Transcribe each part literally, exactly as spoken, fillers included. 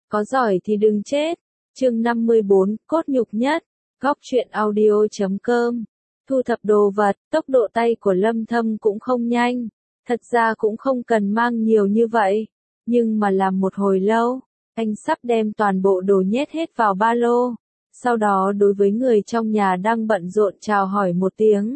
có giỏi thì đừng chết. Chương năm mươi bốn, cốt nhục nhất. Góc truyện audio chấm com. Thu thập đồ vật, tốc độ tay của Lâm Thâm cũng không nhanh. Thật ra cũng không cần mang nhiều như vậy. Nhưng mà làm một hồi lâu, anh sắp đem toàn bộ đồ nhét hết vào ba lô. Sau đó đối với người trong nhà đang bận rộn chào hỏi một tiếng.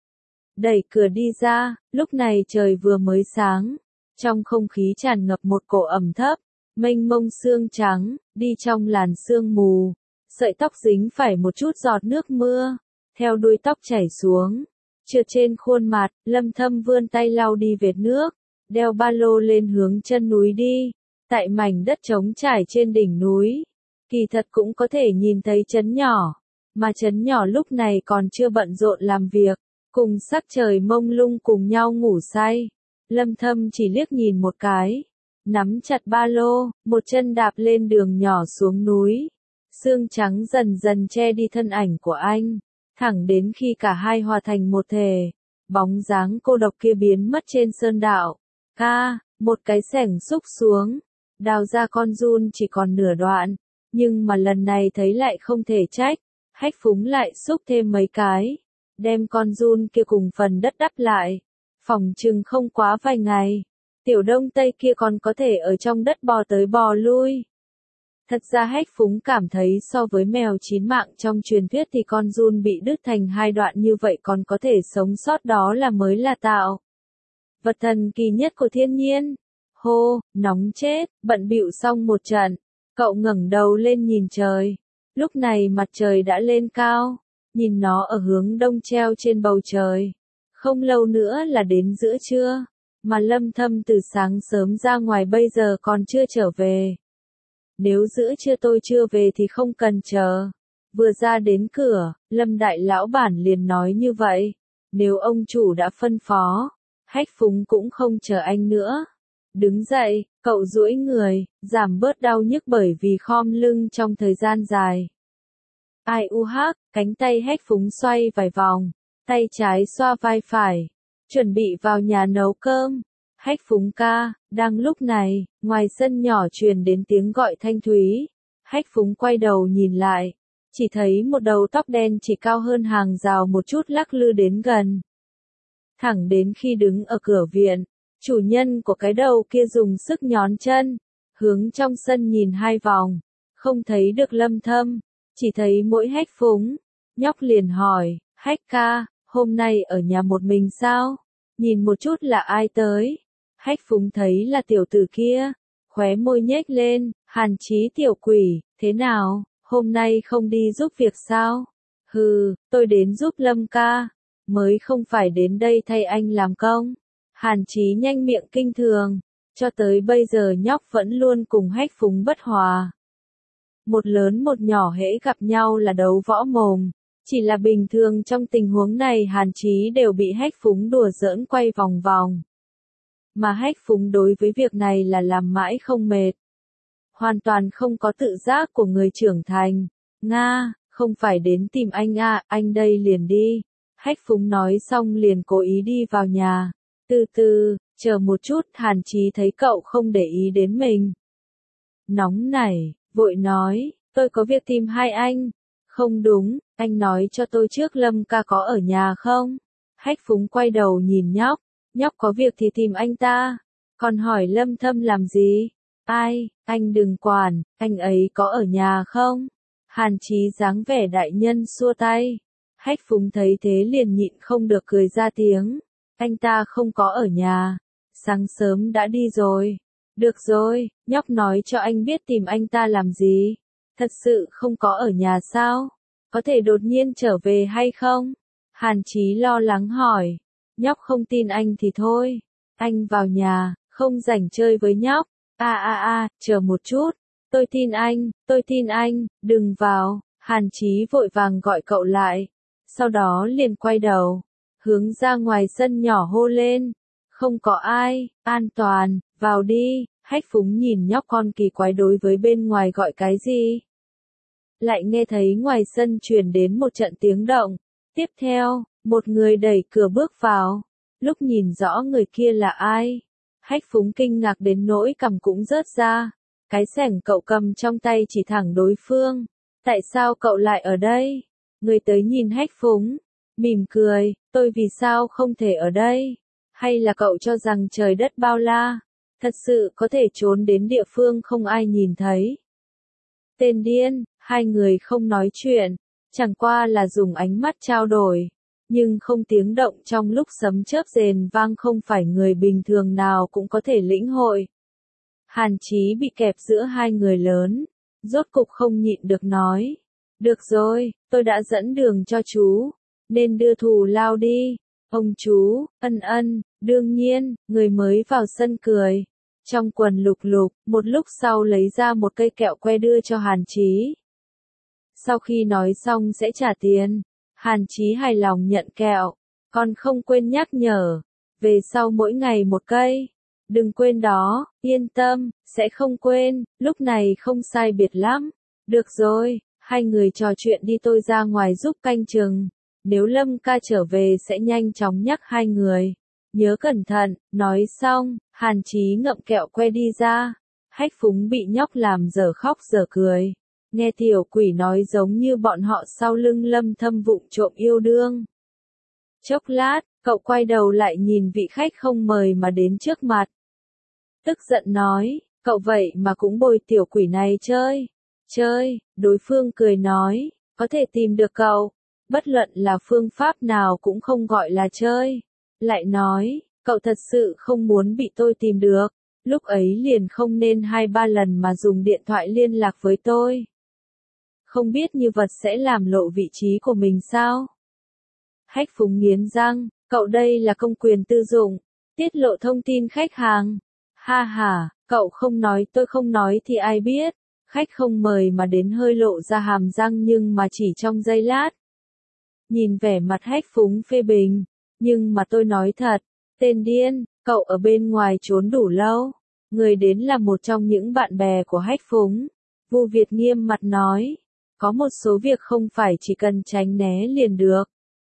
Đẩy cửa đi ra, lúc này trời vừa mới sáng. Trong không khí tràn ngập một cổ ẩm thấp, mênh mông sương trắng, đi trong làn sương mù. Sợi tóc dính phải một chút giọt nước mưa, theo đuôi tóc chảy xuống. Trượt trên khuôn mặt, Lâm Thâm vươn tay lau đi vệt nước, đeo ba lô lên hướng chân núi đi. Tại mảnh đất trống trải trên đỉnh núi, kỳ thật cũng có thể nhìn thấy trấn nhỏ, mà trấn nhỏ lúc này còn chưa bận rộn làm việc, cùng sắc trời mông lung cùng nhau ngủ say. Lâm Thâm chỉ liếc nhìn một cái, nắm chặt ba lô, một chân đạp lên đường nhỏ xuống núi. Sương trắng dần dần che đi thân ảnh của anh, thẳng đến khi cả hai hòa thành một thể, bóng dáng cô độc kia biến mất trên sơn đạo. Ca, một cái xẻng xúc xuống, đào ra con giun chỉ còn nửa đoạn, nhưng mà lần này thấy lại không thể trách, Hách Phúng lại xúc thêm mấy cái, đem con giun kia cùng phần đất đắp lại. Phòng chừng không quá vài ngày, tiểu đông tây kia còn có thể ở trong đất bò tới bò lui. Thật ra Hách Phúng cảm thấy so với mèo chín mạng trong truyền thuyết thì con giun bị đứt thành hai đoạn như vậy còn có thể sống sót đó là mới là tạo. Vật thần kỳ nhất của thiên nhiên. Hô, nóng chết, bận bịu xong một trận, cậu ngẩng đầu lên nhìn trời. Lúc này mặt trời đã lên cao, nhìn nó ở hướng đông treo trên bầu trời. Không lâu nữa là đến giữa trưa, mà Lâm Thâm từ sáng sớm ra ngoài bây giờ còn chưa trở về. Nếu giữa trưa tôi chưa về thì không cần chờ. Vừa ra đến cửa, Lâm đại lão bản liền nói như vậy. Nếu ông chủ đã phân phó, Hách Phúng cũng không chờ anh nữa. Đứng dậy, cậu duỗi người, giảm bớt đau nhức bởi vì khom lưng trong thời gian dài. Ai u hắc, cánh tay Hách Phúng xoay vài vòng, tay trái xoa vai phải, chuẩn bị vào nhà nấu cơm. Hách Phúng ca, đang lúc này, ngoài sân nhỏ truyền đến tiếng gọi thanh thúy. Hách Phúng quay đầu nhìn lại, chỉ thấy một đầu tóc đen chỉ cao hơn hàng rào một chút lắc lư đến gần. Thẳng đến khi đứng ở cửa viện, chủ nhân của cái đầu kia dùng sức nhón chân, hướng trong sân nhìn hai vòng, không thấy được Lâm Thâm, chỉ thấy mỗi Hách Phúng. Nhóc liền hỏi, Hách ca, hôm nay ở nhà một mình sao? Nhìn một chút là ai tới? Hách Phúng thấy là tiểu tử kia, khóe môi nhếch lên, Hàn Chí tiểu quỷ, thế nào, hôm nay không đi giúp việc sao? Hừ, tôi đến giúp Lâm ca, mới không phải đến đây thay anh làm công. Hàn Chí nhanh miệng kinh thường, cho tới bây giờ nhóc vẫn luôn cùng Hách Phúng bất hòa. Một lớn một nhỏ hễ gặp nhau là đấu võ mồm, chỉ là bình thường trong tình huống này Hàn Chí đều bị Hách Phúng đùa giỡn quay vòng vòng. Mà Hách Phúng đối với việc này là làm mãi không mệt. Hoàn toàn không có tự giác của người trưởng thành. Nga, không phải đến tìm anh à, anh đây liền đi. Hách Phúng nói xong liền cố ý đi vào nhà. Từ từ, chờ một chút, Hàn Chí thấy cậu không để ý đến mình. Nóng nảy, vội nói, tôi có việc tìm hai anh. Không đúng, anh nói cho tôi trước Lâm ca có ở nhà không? Hách Phúng quay đầu nhìn nhóc, nhóc có việc thì tìm anh ta, còn hỏi Lâm Thâm làm gì? Ai, anh đừng quản, anh ấy có ở nhà không? Hàn Chí dáng vẻ đại nhân xua tay. Hách Phúng thấy thế liền nhịn không được cười ra tiếng. Anh ta không có ở nhà, sáng sớm đã đi rồi. Được rồi, nhóc nói cho anh biết tìm anh ta làm gì? Thật sự không có ở nhà sao? Có thể đột nhiên trở về hay không? Hàn Chí lo lắng hỏi. Nhóc không tin anh thì thôi. Anh vào nhà, không rảnh chơi với nhóc. A a a, chờ một chút. Tôi tin anh, tôi tin anh, đừng vào. Hàn Chí vội vàng gọi cậu lại. Sau đó liền quay đầu, hướng ra ngoài sân nhỏ hô lên. Không có ai, an toàn, vào đi. Hách Phúng nhìn nhóc con kỳ quái đối với bên ngoài gọi cái gì. Lại nghe thấy ngoài sân truyền đến một trận tiếng động. Tiếp theo, một người đẩy cửa bước vào. Lúc nhìn rõ người kia là ai, Hách Phúng kinh ngạc đến nỗi cằm cũng rớt ra. Cái xẻng cậu cầm trong tay chỉ thẳng đối phương. Tại sao cậu lại ở đây? Người tới nhìn Hách Phúng, mỉm cười, tôi vì sao không thể ở đây? Hay là cậu cho rằng trời đất bao la, thật sự có thể trốn đến địa phương không ai nhìn thấy? Tên điên, hai người không nói chuyện, chẳng qua là dùng ánh mắt trao đổi, nhưng không tiếng động trong lúc sấm chớp rền vang không phải người bình thường nào cũng có thể lĩnh hội. Hàn Chí bị kẹp giữa hai người lớn, rốt cục không nhịn được nói. Được rồi, tôi đã dẫn đường cho chú, nên đưa thù lao đi. Ông chú, ân ân, đương nhiên, người mới vào sân cười. Trong quần lục lục, một lúc sau lấy ra một cây kẹo que đưa cho Hàn Chí. Sau khi nói xong sẽ trả tiền, Hàn Chí hài lòng nhận kẹo, còn không quên nhắc nhở, về sau mỗi ngày một cây. Đừng quên đó, yên tâm, sẽ không quên, lúc này không sai biệt lắm. Được rồi, hai người trò chuyện đi, tôi ra ngoài giúp canh chừng. Nếu Lâm ca trở về sẽ nhanh chóng nhắc hai người. Nhớ cẩn thận, nói xong, Hàn Chí ngậm kẹo que đi ra. Hách Phúng bị nhóc làm dở khóc dở cười. Nghe tiểu quỷ nói giống như bọn họ sau lưng Lâm Thâm vụng trộm yêu đương. Chốc lát, cậu quay đầu lại nhìn vị khách không mời mà đến trước mặt. Tức giận nói, cậu vậy mà cũng bồi tiểu quỷ này chơi. Chơi, đối phương cười nói, có thể tìm được cậu. Bất luận là phương pháp nào cũng không gọi là chơi. Lại nói, cậu thật sự không muốn bị tôi tìm được. Lúc ấy liền không nên hai ba lần mà dùng điện thoại liên lạc với tôi. Không biết như vật sẽ làm lộ vị trí của mình sao? Hách Phúng nghiến răng, cậu đây là công quyền tư dụng, tiết lộ thông tin khách hàng. Ha ha, cậu không nói tôi không nói thì ai biết. Khách không mời mà đến hơi lộ ra hàm răng nhưng mà chỉ trong giây lát. Nhìn vẻ mặt Hách Phúng phê bình, nhưng mà tôi nói thật, tên điên, cậu ở bên ngoài trốn đủ lâu. Người đến là một trong những bạn bè của Hách Phúng. Vu Việt nghiêm mặt nói, có một số việc không phải chỉ cần tránh né liền được.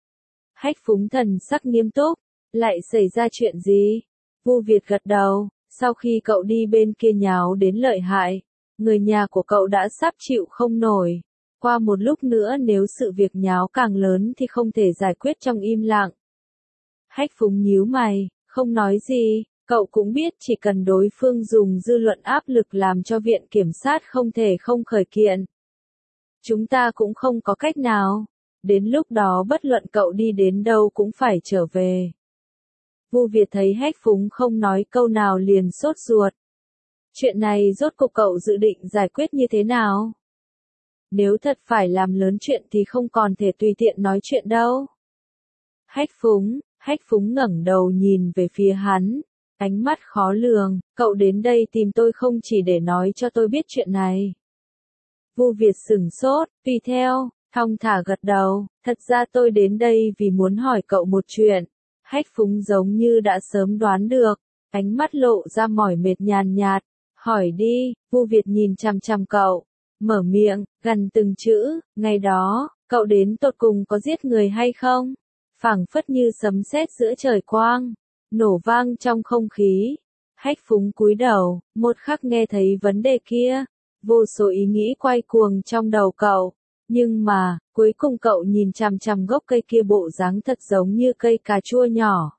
Hách Phúng thần sắc nghiêm túc, lại xảy ra chuyện gì? Vu Việt gật đầu, sau khi cậu đi bên kia nháo đến lợi hại, người nhà của cậu đã sắp chịu không nổi. Qua một lúc nữa nếu sự việc nháo càng lớn thì không thể giải quyết trong im lặng. Hách Phúng nhíu mày, không nói gì, cậu cũng biết chỉ cần đối phương dùng dư luận áp lực làm cho viện kiểm sát không thể không khởi kiện. Chúng ta cũng không có cách nào, đến lúc đó bất luận cậu đi đến đâu cũng phải trở về. Vu Việt thấy Hách Phúng không nói câu nào liền sốt ruột. Chuyện này rốt cuộc cậu dự định giải quyết như thế nào? Nếu thật phải làm lớn chuyện thì không còn thể tùy tiện nói chuyện đâu. Hách Phúng, Hách Phúng ngẩng đầu nhìn về phía hắn, ánh mắt khó lường, cậu đến đây tìm tôi không chỉ để nói cho tôi biết chuyện này. Vu Việt sửng sốt, tùy theo, thong thả gật đầu, thật ra tôi đến đây vì muốn hỏi cậu một chuyện. Hách Phúng giống như đã sớm đoán được, ánh mắt lộ ra mỏi mệt nhàn nhạt, hỏi đi. Vu Việt nhìn chằm chằm cậu, mở miệng, gần từng chữ, ngày đó, cậu đến tột cùng có giết người hay không? Phảng phất như sấm sét giữa trời quang, nổ vang trong không khí. Hách Phúng cúi đầu, một khắc nghe thấy vấn đề kia, vô số ý nghĩ quay cuồng trong đầu cậu, nhưng mà, cuối cùng cậu nhìn chằm chằm gốc cây kia bộ dáng thật giống như cây cà chua nhỏ.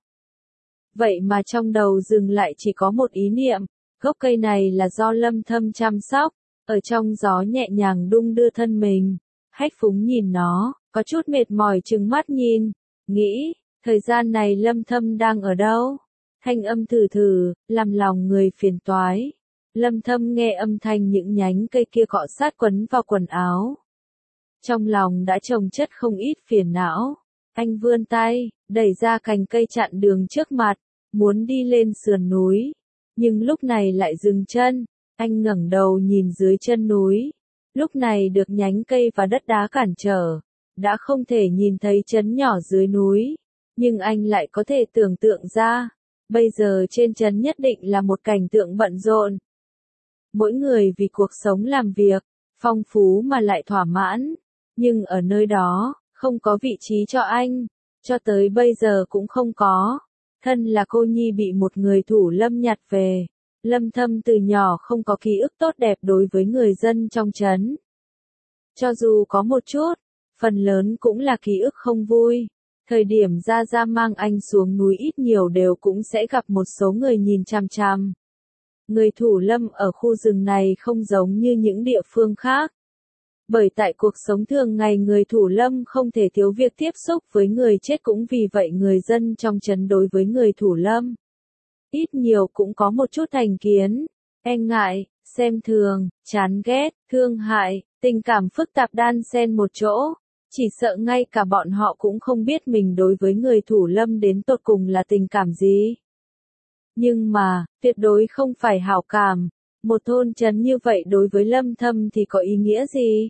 Vậy mà trong đầu dừng lại chỉ có một ý niệm, gốc cây này là do Lâm Thâm chăm sóc, ở trong gió nhẹ nhàng đung đưa thân mình. Hách Phúng nhìn nó, có chút mệt mỏi trừng mắt nhìn, nghĩ, thời gian này Lâm Thâm đang ở đâu? Thanh âm thử thử, làm lòng người phiền toái. Lâm Thâm nghe âm thanh những nhánh cây kia cọ sát quấn vào quần áo. Trong lòng đã chồng chất không ít phiền não. Anh vươn tay, đẩy ra cành cây chặn đường trước mặt, muốn đi lên sườn núi. Nhưng lúc này lại dừng chân, anh ngẩng đầu nhìn dưới chân núi. Lúc này được nhánh cây và đất đá cản trở, đã không thể nhìn thấy trấn nhỏ dưới núi. Nhưng anh lại có thể tưởng tượng ra, bây giờ trên trấn nhất định là một cảnh tượng bận rộn. Mỗi người vì cuộc sống làm việc, phong phú mà lại thỏa mãn. Nhưng ở nơi đó, không có vị trí cho anh, cho tới bây giờ cũng không có. Thân là cô nhi bị một người thủ lâm nhặt về, Lâm Thâm từ nhỏ không có ký ức tốt đẹp đối với người dân trong trấn. Cho dù có một chút, phần lớn cũng là ký ức không vui. Thời điểm Gia Gia mang anh xuống núi ít nhiều đều cũng sẽ gặp một số người nhìn chằm chằm. Người thủ lâm ở khu rừng này không giống như những địa phương khác. Bởi tại cuộc sống thường ngày người thủ lâm không thể thiếu việc tiếp xúc với người chết, cũng vì vậy người dân trong trấn đối với người thủ lâm ít nhiều cũng có một chút thành kiến, e ngại, xem thường, chán ghét, thương hại, tình cảm phức tạp đan xen một chỗ. Chỉ sợ ngay cả bọn họ cũng không biết mình đối với người thủ lâm đến tột cùng là tình cảm gì. Nhưng mà, tuyệt đối không phải hảo cảm. Một thôn trấn như vậy đối với Lâm Thâm thì có ý nghĩa gì?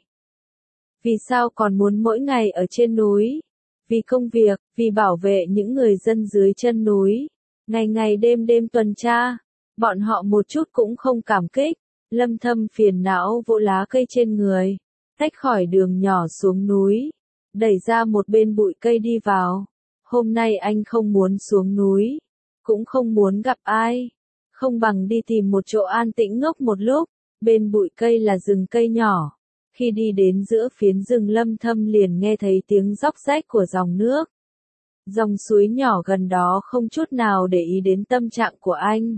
Vì sao còn muốn mỗi ngày ở trên núi? Vì công việc, vì bảo vệ những người dân dưới chân núi. Ngày ngày đêm đêm tuần tra. Bọn họ một chút cũng không cảm kích. Lâm Thâm phiền não vỗ lá cây trên người. Tách khỏi đường nhỏ xuống núi. Đẩy ra một bên bụi cây đi vào. Hôm nay anh không muốn xuống núi. Cũng không muốn gặp ai. Không bằng đi tìm một chỗ an tĩnh ngốc một lúc. Bên bụi cây là rừng cây nhỏ. Khi đi đến giữa phiến rừng Lâm Thâm liền nghe thấy tiếng róc rách của dòng nước. Dòng suối nhỏ gần đó không chút nào để ý đến tâm trạng của anh.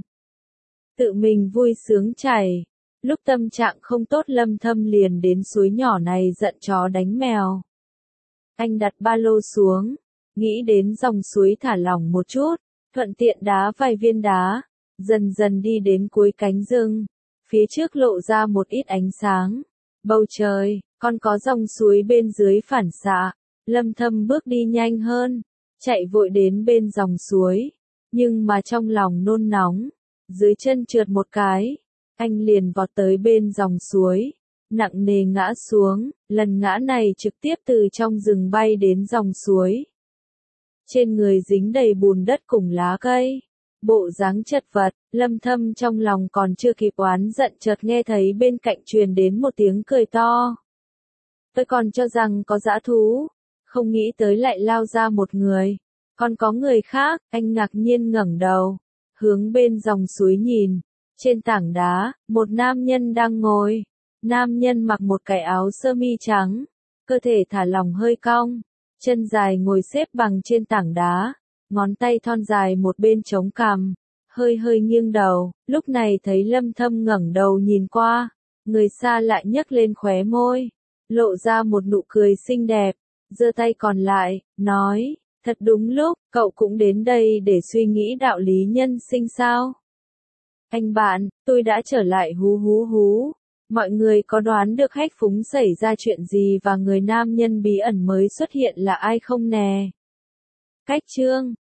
Tự mình vui sướng chảy. Lúc tâm trạng không tốt Lâm Thâm liền đến suối nhỏ này giận chó đánh mèo. Anh đặt ba lô xuống, nghĩ đến dòng suối thả lỏng một chút, thuận tiện đá vài viên đá, dần dần đi đến cuối cánh rừng. Phía trước lộ ra một ít ánh sáng, bầu trời, còn có dòng suối bên dưới phản xạ. Lâm Thâm bước đi nhanh hơn, chạy vội đến bên dòng suối, nhưng mà trong lòng nôn nóng, dưới chân trượt một cái, anh liền vọt tới bên dòng suối, nặng nề ngã xuống, lần ngã này trực tiếp từ trong rừng bay đến dòng suối. Trên người dính đầy bùn đất cùng lá cây, bộ dáng chật vật, Lâm Thâm trong lòng còn chưa kịp oán giận chợt nghe thấy bên cạnh truyền đến một tiếng cười to. Tôi còn cho rằng có dã thú, không nghĩ tới lại lao ra một người, còn có người khác. Anh ngạc nhiên ngẩng đầu, hướng bên dòng suối nhìn, trên tảng đá, một nam nhân đang ngồi. Nam nhân mặc một cái áo sơ mi trắng, cơ thể thả lỏng hơi cong, chân dài ngồi xếp bằng trên tảng đá, ngón tay thon dài một bên chống cằm, hơi hơi nghiêng đầu. Lúc này thấy Lâm Thâm ngẩng đầu nhìn qua, người xa lại nhấc lên khóe môi, lộ ra một nụ cười xinh đẹp, giơ tay còn lại, nói, thật đúng lúc, cậu cũng đến đây để suy nghĩ đạo lý nhân sinh sao? Anh bạn, tôi đã trở lại hú hú hú. Mọi người có đoán được Hách Phúng xảy ra chuyện gì và người nam nhân bí ẩn mới xuất hiện là ai không nè? Cách chương